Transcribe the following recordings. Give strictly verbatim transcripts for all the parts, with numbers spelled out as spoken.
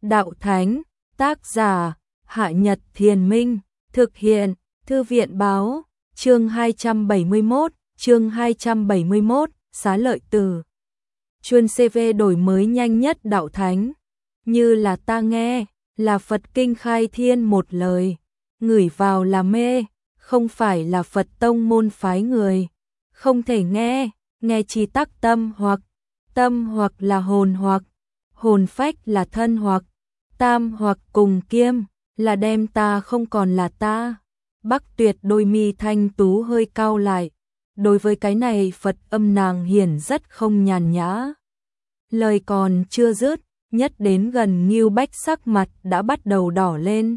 Đạo Thánh, tác giả, Hạ Nhật Thiền Minh, thực hiện, Thư viện Báo, chương hai trăm bảy mươi mốt, chương hai trăm bảy mươi mốt, xá lợi từ. Chuyên xê vê đổi mới nhanh nhất Đạo Thánh, như là ta nghe, là Phật Kinh Khai Thiên một lời, ngửi vào là mê, không phải là Phật tông môn phái người, không thể nghe, nghe chi tắc tâm hoặc, tâm hoặc là hồn hoặc, hồn phách là thân hoặc, tam hoặc cùng kiêm, là đem ta không còn là ta. Bắc Tuyệt đôi mi thanh tú hơi cau lại, đối với cái này Phật âm nàng hiển rất không nhàn nhã. Lời còn chưa dứt, nhất đến gần Ngưu Bách sắc mặt đã bắt đầu đỏ lên.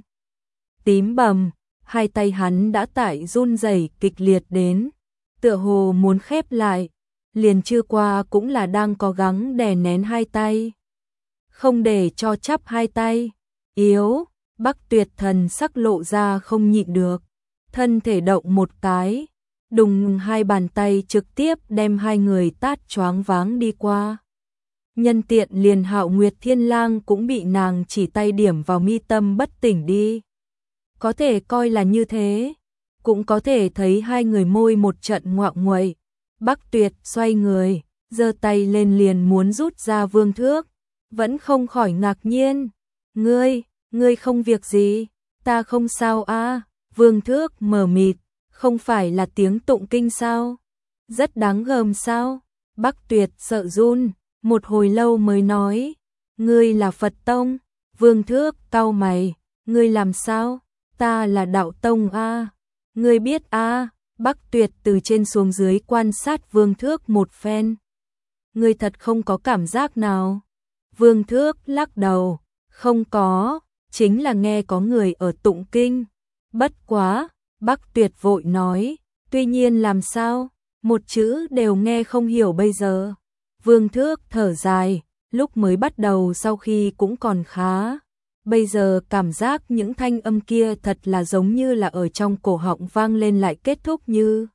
Tím bầm, hai tay hắn đã tại run rẩy kịch liệt đến, tựa hồ muốn khép lại, liền chưa qua cũng là đang cố gắng đè nén hai tay. Không để cho chắp hai tay, yếu, Bắc Tuyệt thần sắc lộ ra không nhịn được, thân thể động một cái, đùng hai bàn tay trực tiếp đem hai người tát choáng váng đi qua. Nhân tiện liền Hạo Nguyệt Thiên Lang cũng bị nàng chỉ tay điểm vào mi tâm bất tỉnh đi. Có thể coi là như thế, cũng có thể thấy hai người môi một trận ngoạo nguậy. Bắc Tuyệt xoay người, giơ tay lên liền muốn rút ra vương thước, vẫn không khỏi ngạc nhiên. Ngươi, ngươi không việc gì, ta không sao a. Vương thước mờ mịt, không phải là tiếng tụng kinh sao? Rất đáng gờm sao? Bắc Tuyệt sợ run, một hồi lâu mới nói, ngươi là Phật tông. Vương thước cau mày, ngươi làm sao? Ta là đạo tông a. Ngươi biết a? Bắc Tuyệt từ trên xuống dưới quan sát Vương thước một phen. Ngươi thật không có cảm giác nào? Vương thước lắc đầu, không có, chính là nghe có người ở tụng kinh. Bất quá, Bắc Tuyệt vội nói, tuy nhiên làm sao, một chữ đều nghe không hiểu bây giờ. Vương thước thở dài, lúc mới bắt đầu sau khi cũng còn khá. Bây giờ cảm giác những thanh âm kia thật là giống như là ở trong cổ họng vang lên lại kết thúc như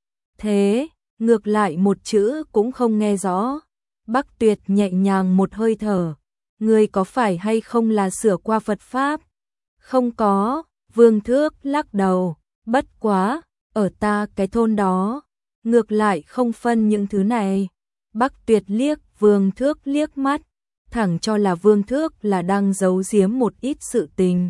thế, ngược lại một chữ cũng không nghe rõ. Bắc Tuyệt nhẹ nhàng một hơi thở, ngươi có phải hay không là sửa qua Phật Pháp? Không có, Vương thước lắc đầu, bất quá, ở ta cái thôn đó, ngược lại không phân những thứ này. Bắc Tuyệt liếc Vương thước liếc mắt, thẳng cho là Vương thước là đang giấu giếm một ít sự tình.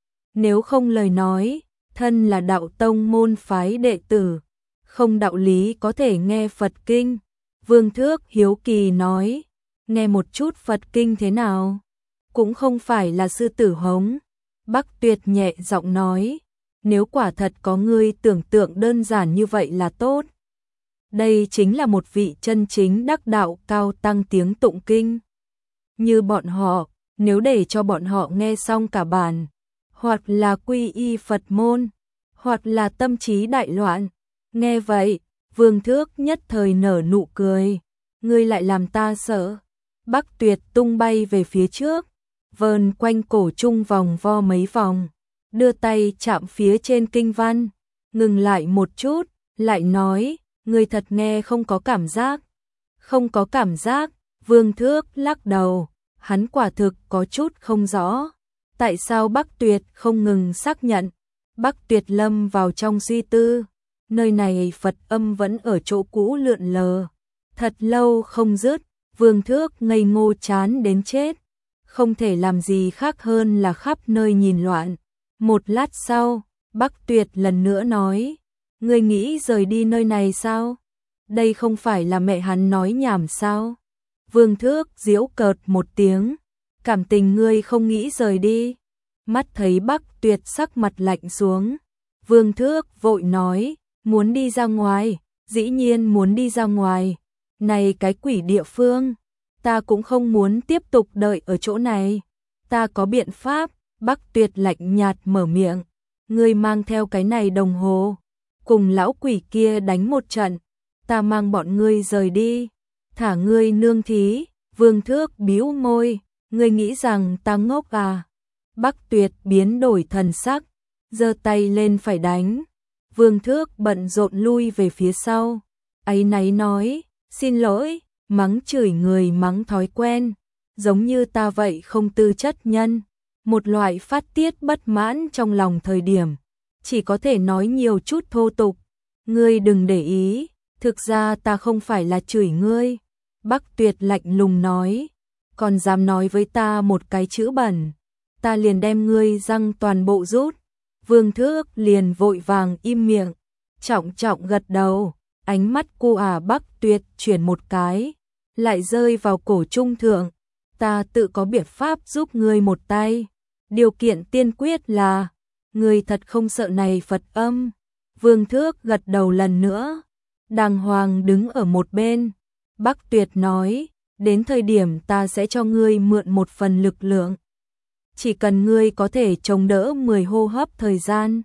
Nếu không lời nói, thân là đạo tông môn phái đệ tử, không đạo lý có thể nghe Phật kinh. Vương thước hiếu kỳ nói, nghe một chút Phật kinh thế nào? Cũng không phải là sư tử hống. Bắc Tuyệt nhẹ giọng nói, nếu quả thật có ngươi tưởng tượng đơn giản như vậy là tốt. Đây chính là một vị chân chính đắc đạo cao tăng tiếng tụng kinh. Như bọn họ, nếu để cho bọn họ nghe xong cả bản, hoặc là quy y Phật môn, hoặc là tâm trí đại loạn. Nghe vậy, Vương thước nhất thời nở nụ cười, ngươi lại làm ta sợ. Bắc Tuyệt tung bay về phía trước, vờn quanh cổ trung vòng vo mấy vòng, đưa tay chạm phía trên kinh văn, ngừng lại một chút, lại nói, ngươi thật nghe không có cảm giác. Không có cảm giác, Vương thước lắc đầu, hắn quả thực có chút không rõ. Tại sao Bắc Tuyệt không ngừng xác nhận? Bắc Tuyệt lâm vào trong suy tư, nơi này Phật âm vẫn ở chỗ cũ lượn lờ, thật lâu không dứt. Vương thước ngây ngô chán đến chết, không thể làm gì khác hơn là khắp nơi nhìn loạn. Một lát sau, Bắc Tuyệt lần nữa nói, ngươi nghĩ rời đi nơi này sao? Đây không phải là mẹ hắn nói nhảm sao? Vương thước giễu cợt một tiếng, cảm tình ngươi không nghĩ rời đi. Mắt thấy Bắc Tuyệt sắc mặt lạnh xuống, Vương thước vội nói, muốn đi ra ngoài, dĩ nhiên muốn đi ra ngoài. Này cái quỷ địa phương, ta cũng không muốn tiếp tục đợi ở chỗ này. Ta có biện pháp. Bắc Tuyệt lạnh nhạt mở miệng, ngươi mang theo cái này đồng hồ, cùng lão quỷ kia đánh một trận, ta mang bọn ngươi rời đi, thả ngươi nương thí. Vương thước bĩu môi, ngươi nghĩ rằng ta ngốc à? Bắc Tuyệt biến đổi thần sắc, giơ tay lên phải đánh. Vương thước bận rộn lui về phía sau, áy náy nói, xin lỗi, mắng chửi người mắng thói quen, giống như ta vậy không tư chất nhân, một loại phát tiết bất mãn trong lòng thời điểm, chỉ có thể nói nhiều chút thô tục. Ngươi đừng để ý, thực ra ta không phải là chửi ngươi. Bắc Tuyệt lạnh lùng nói, còn dám nói với ta một cái chữ bẩn, ta liền đem ngươi răng toàn bộ rút. Vương Thước liền vội vàng im miệng, trọng trọng gật đầu, ánh mắt cô ả Bắc Tuyệt chuyển một cái, lại rơi vào cổ trung thượng. Ta tự có biện pháp giúp ngươi một tay, điều kiện tiên quyết là ngươi thật không sợ này Phật âm. Vương Thước gật đầu lần nữa, đàng hoàng đứng ở một bên. Bắc Tuyệt nói, đến thời điểm ta sẽ cho ngươi mượn một phần lực lượng. Chỉ cần ngươi có thể chống đỡ mười hô hấp thời gian,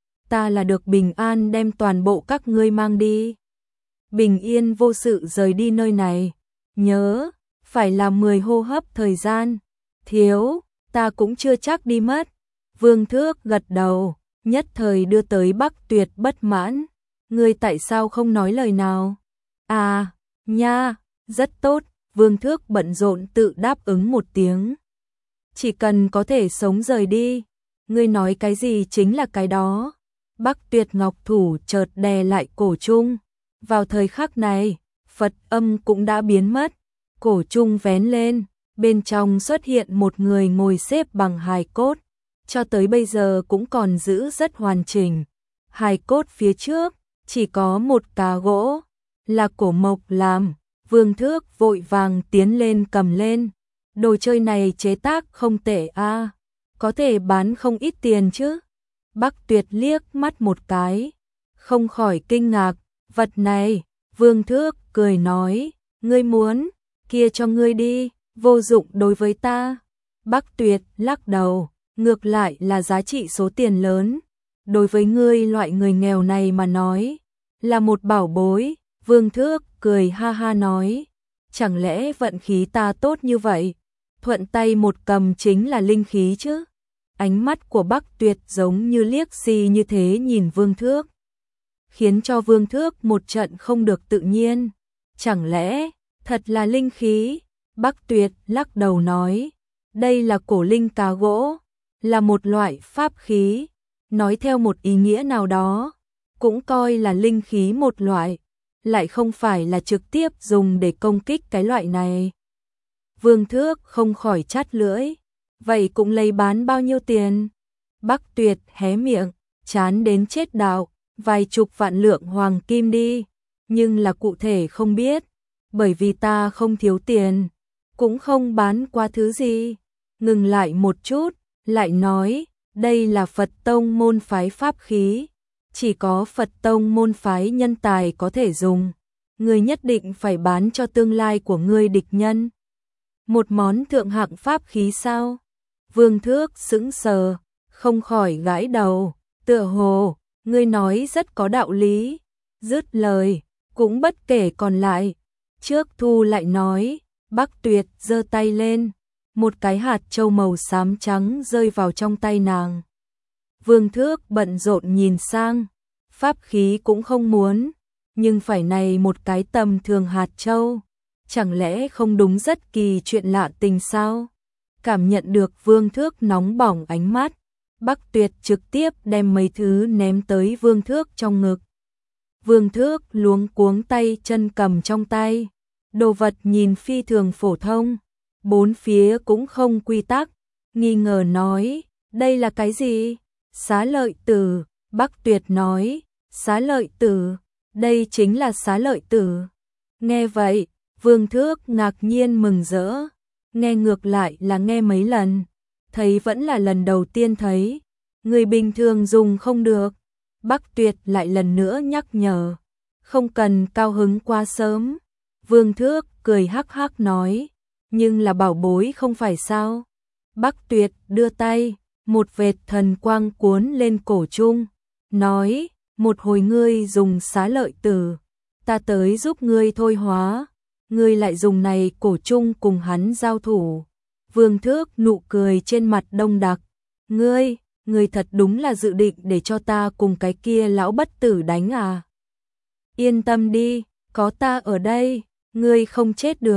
ta là được bình an đem toàn bộ các ngươi mang đi. Bình yên vô sự rời đi nơi này. Nhớ, phải là mười hô hấp thời gian. Thiếu, ta cũng chưa chắc đi mất. Vương Thước gật đầu, nhất thời đưa tới Bắc Tuyệt bất mãn. Ngươi tại sao không nói lời nào? À, nha, rất tốt. Vương Thước bận rộn tự đáp ứng một tiếng. Chỉ cần có thể sống rời đi, ngươi nói cái gì chính là cái đó. Bắc Tuyệt ngọc thủ chợt đè lại cổ trung. Vào thời khắc này, Phật âm cũng đã biến mất. Cổ trung vén lên, bên trong xuất hiện một người ngồi xếp bằng hài cốt. Cho tới bây giờ cũng còn giữ rất hoàn chỉnh. Hài cốt phía trước, chỉ có một cà gỗ, là cổ mộc làm. Vương Thước vội vàng tiến lên cầm lên. Đồ chơi này chế tác không tệ a, có thể bán không ít tiền chứ. Bắc Tuyệt liếc mắt một cái, không khỏi kinh ngạc. Vật này, Vương Thước cười nói, ngươi muốn, kia cho ngươi đi, vô dụng đối với ta. Bắc Tuyệt lắc đầu, ngược lại là giá trị số tiền lớn. Đối với ngươi loại người nghèo này mà nói, là một bảo bối. Vương Thước cười ha ha nói, chẳng lẽ vận khí ta tốt như vậy, thuận tay một cầm chính là linh khí chứ. Ánh mắt của Bắc Tuyệt giống như liếc xì như thế nhìn Vương Thước, khiến cho Vương Thước một trận không được tự nhiên. Chẳng lẽ thật là linh khí? Bắc Tuyệt lắc đầu nói, đây là cổ linh cá gỗ, là một loại pháp khí, nói theo một ý nghĩa nào đó, cũng coi là linh khí một loại, lại không phải là trực tiếp dùng để công kích cái loại này. Vương Thước không khỏi chát lưỡi, vậy cũng lấy bán bao nhiêu tiền? Bắc Tuyệt hé miệng, chán đến chết đạo, vài chục vạn lượng hoàng kim đi, nhưng là cụ thể không biết, bởi vì ta không thiếu tiền, cũng không bán qua thứ gì. Ngừng lại một chút, lại nói, đây là Phật tông môn phái pháp khí, chỉ có Phật tông môn phái nhân tài có thể dùng, ngươi nhất định phải bán cho tương lai của ngươi địch nhân. Một món thượng hạng pháp khí sao? Vương Thước sững sờ, không khỏi gãi đầu, tựa hồ, ngươi nói rất có đạo lý. Dứt lời, cũng bất kể còn lại. Trước thu lại nói, Bắc Tuyệt giơ tay lên, một cái hạt châu màu xám trắng rơi vào trong tay nàng. Vương Thước bận rộn nhìn sang, pháp khí cũng không muốn, nhưng phải này một cái tầm thường hạt châu, chẳng lẽ không đúng rất kỳ chuyện lạ tình sao? Cảm nhận được Vương Thước nóng bỏng ánh mắt, Bắc Tuyệt trực tiếp đem mấy thứ ném tới Vương Thước trong ngực. Vương Thước luống cuống tay chân cầm trong tay, đồ vật nhìn phi thường phổ thông, bốn phía cũng không quy tắc, nghi ngờ nói, đây là cái gì? Xá lợi tử. Bắc Tuyệt nói, xá lợi tử, đây chính là xá lợi tử. Nghe vậy, Vương Thước ngạc nhiên mừng rỡ, nghe ngược lại là nghe mấy lần, thấy vẫn là lần đầu tiên thấy, người bình thường dùng không được. Bắc Tuyệt lại lần nữa nhắc nhở, không cần cao hứng quá sớm. Vương Thước cười hắc hắc nói, nhưng là bảo bối không phải sao? Bắc Tuyệt đưa tay, một vệt thần quang cuốn lên cổ trung, nói, một hồi ngươi dùng xá lợi tử, ta tới giúp ngươi thôi hóa, ngươi lại dùng này cổ trung cùng hắn giao thủ. Vương Thước nụ cười trên mặt đông đặc, ngươi, ngươi thật đúng là dự định để cho ta cùng cái kia lão bất tử đánh à? Yên tâm đi, có ta ở đây, ngươi không chết được.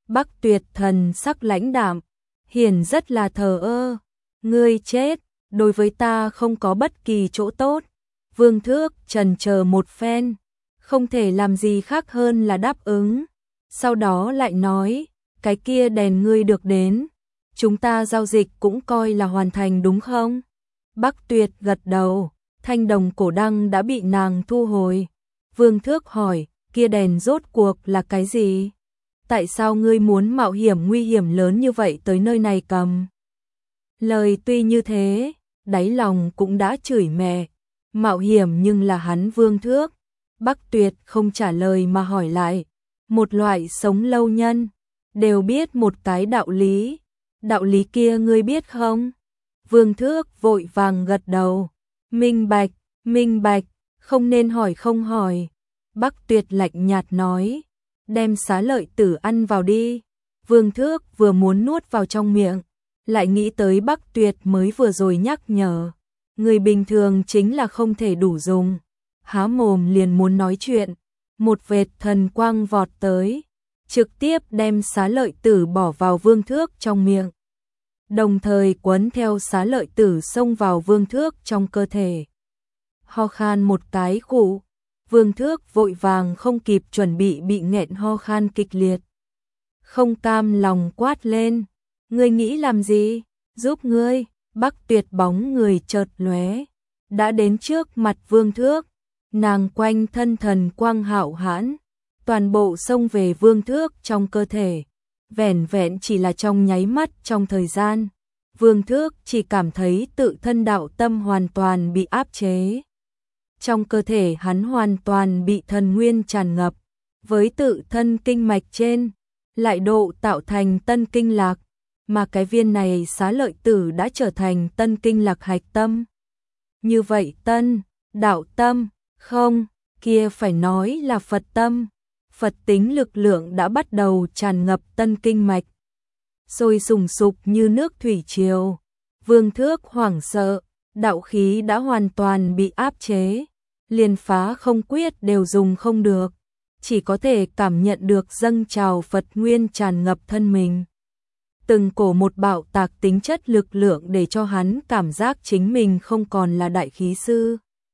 Bắc Tuyệt thần sắc lãnh đạm, hiển rất là thờ ơ. Ngươi chết, đối với ta không có bất kỳ chỗ tốt. Vương Thước chần chờ một phen, không thể làm gì khác hơn là đáp ứng. Sau đó lại nói, cái kia đèn ngươi được đến, chúng ta giao dịch cũng coi là hoàn thành đúng không? Bắc Tuyệt gật đầu, thanh đồng cổ đăng đã bị nàng thu hồi. Vương Thước hỏi, kia đèn rốt cuộc là cái gì? Tại sao ngươi muốn mạo hiểm nguy hiểm lớn như vậy tới nơi này cầm? Lời tuy như thế, đáy lòng cũng đã chửi mẹ. Mạo hiểm nhưng là hắn Vương Thước. Bắc Tuyệt không trả lời mà hỏi lại. Một loại sống lâu nhân, đều biết một cái đạo lý. Đạo lý kia ngươi biết không? Vương Thước vội vàng gật đầu. Minh bạch, minh bạch, không nên hỏi không hỏi. Bắc Tuyệt lạnh nhạt nói, đem xá lợi tử ăn vào đi. Vương Thước vừa muốn nuốt vào trong miệng, lại nghĩ tới Bắc Tuyệt mới vừa rồi nhắc nhở. Người bình thường chính là không thể đủ dùng. Há mồm liền muốn nói chuyện, một vệt thần quang vọt tới, trực tiếp đem xá lợi tử bỏ vào Vương Thước trong miệng. Đồng thời quấn theo xá lợi tử xông vào Vương Thước trong cơ thể. Ho khan một cái khụ, Vương Thước vội vàng không kịp chuẩn bị bị nghẹn ho khan kịch liệt. Không cam lòng quát lên, ngươi nghĩ làm gì? Giúp ngươi. Bắc Tuyệt bóng người chợt lóe, đã đến trước mặt Vương Thước. Nàng quanh thân thần quang hạo hãn, toàn bộ xông về Vương Thước trong cơ thể. Vẻn vẹn chỉ là trong nháy mắt trong thời gian, Vương Thước chỉ cảm thấy tự thân đạo tâm hoàn toàn bị áp chế. Trong cơ thể hắn hoàn toàn bị thần nguyên tràn ngập, với tự thân kinh mạch trên, lại độ tạo thành tân kinh lạc, mà cái viên này xá lợi tử đã trở thành tân kinh lạc hạch tâm. Như vậy tân, đạo tâm, không, kia phải nói là Phật tâm. Phật tính lực lượng đã bắt đầu tràn ngập tân kinh mạch, sôi sùng sục như nước thủy triều. Vương Thước hoảng sợ, đạo khí đã hoàn toàn bị áp chế, liền phá không quyết đều dùng không được, chỉ có thể cảm nhận được dâng trào Phật nguyên tràn ngập thân mình. Từng cổ một bạo tạc tính chất lực lượng để cho hắn cảm giác chính mình không còn là đại khí sư,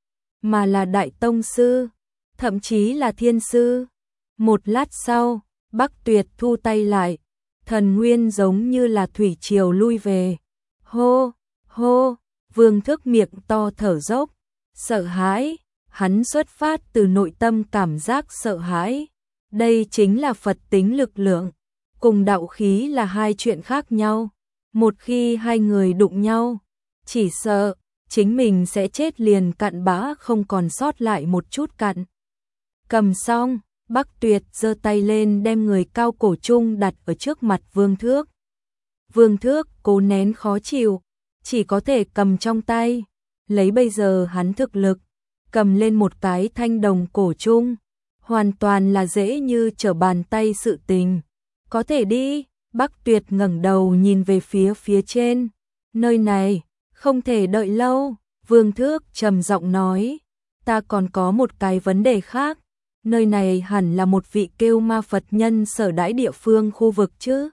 mà là đại tông sư, thậm chí là thiên sư. Một lát sau, Bắc Tuyệt thu tay lại, thần nguyên giống như là thủy triều lui về. Hô, hô, Vương Thước miệng to thở dốc, sợ hãi, hắn xuất phát từ nội tâm cảm giác sợ hãi. Đây chính là Phật tính lực lượng, cùng đạo khí là hai chuyện khác nhau. Một khi hai người đụng nhau, chỉ sợ chính mình sẽ chết liền cặn bã không còn sót lại một chút cặn. Cầm xong, Bắc Tuyệt giơ tay lên đem người cao cổ trung đặt ở trước mặt Vương Thước. Vương Thước cố nén khó chịu, chỉ có thể cầm trong tay, lấy bây giờ hắn thực lực, cầm lên một cái thanh đồng cổ trung, hoàn toàn là dễ như trở bàn tay sự tình. Có thể đi. Bắc Tuyệt ngẩng đầu nhìn về phía phía trên. Nơi này, không thể đợi lâu. Vương Thước trầm giọng nói, ta còn có một cái vấn đề khác. Nơi này hẳn là một vị kêu ma Phật nhân sở đãi địa phương khu vực chứ.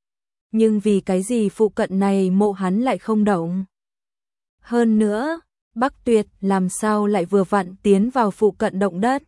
Nhưng vì cái gì phụ cận này mộ hắn lại không động? Hơn nữa, Bắc Tuyệt làm sao lại vừa vặn tiến vào phụ cận động đất?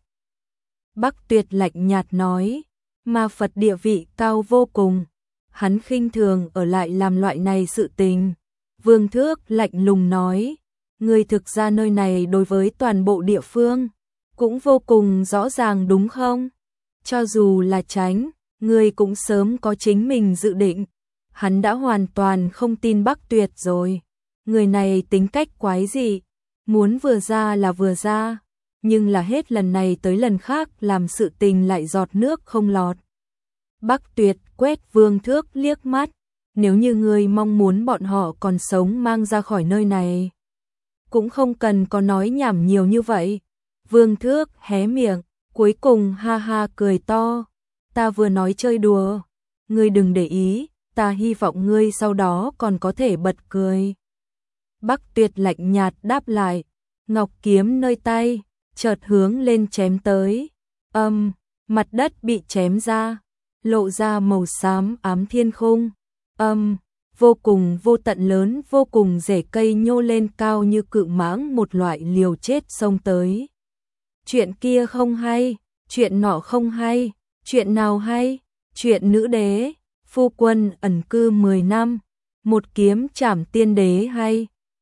Bắc Tuyệt lạnh nhạt nói, ma Phật địa vị cao vô cùng, hắn khinh thường ở lại làm loại này sự tình. Vương Thước lạnh lùng nói, ngươi thực ra nơi này đối với toàn bộ địa phương cũng vô cùng rõ ràng đúng không? Cho dù là tránh, ngươi cũng sớm có chính mình dự định. Hắn đã hoàn toàn không tin Bắc Tuyệt rồi. Người này tính cách quái gì, muốn vừa ra là vừa ra, nhưng là hết lần này tới lần khác làm sự tình lại giọt nước không lọt. Bắc Tuyệt quét Vương Thước liếc mắt, nếu như ngươi mong muốn bọn họ còn sống mang ra khỏi nơi này, cũng không cần có nói nhảm nhiều như vậy. Vương Thước hé miệng, cuối cùng ha ha cười to, ta vừa nói chơi đùa, ngươi đừng để ý, ta hy vọng ngươi sau đó còn có thể bật cười. Bắc Tuyệt lạnh nhạt đáp lại, ngọc kiếm nơi tay, chợt hướng lên chém tới, âm, mặt đất bị chém ra, lộ ra màu xám ám thiên khung, âm, vô cùng vô tận lớn vô cùng rễ cây nhô lên cao như cự mãng một loại liều chết xông tới. Chuyện kia không hay, chuyện nọ không hay, chuyện nào hay, chuyện nữ đế, phu quân ẩn cư mười năm, một kiếm trảm tiên đế hay.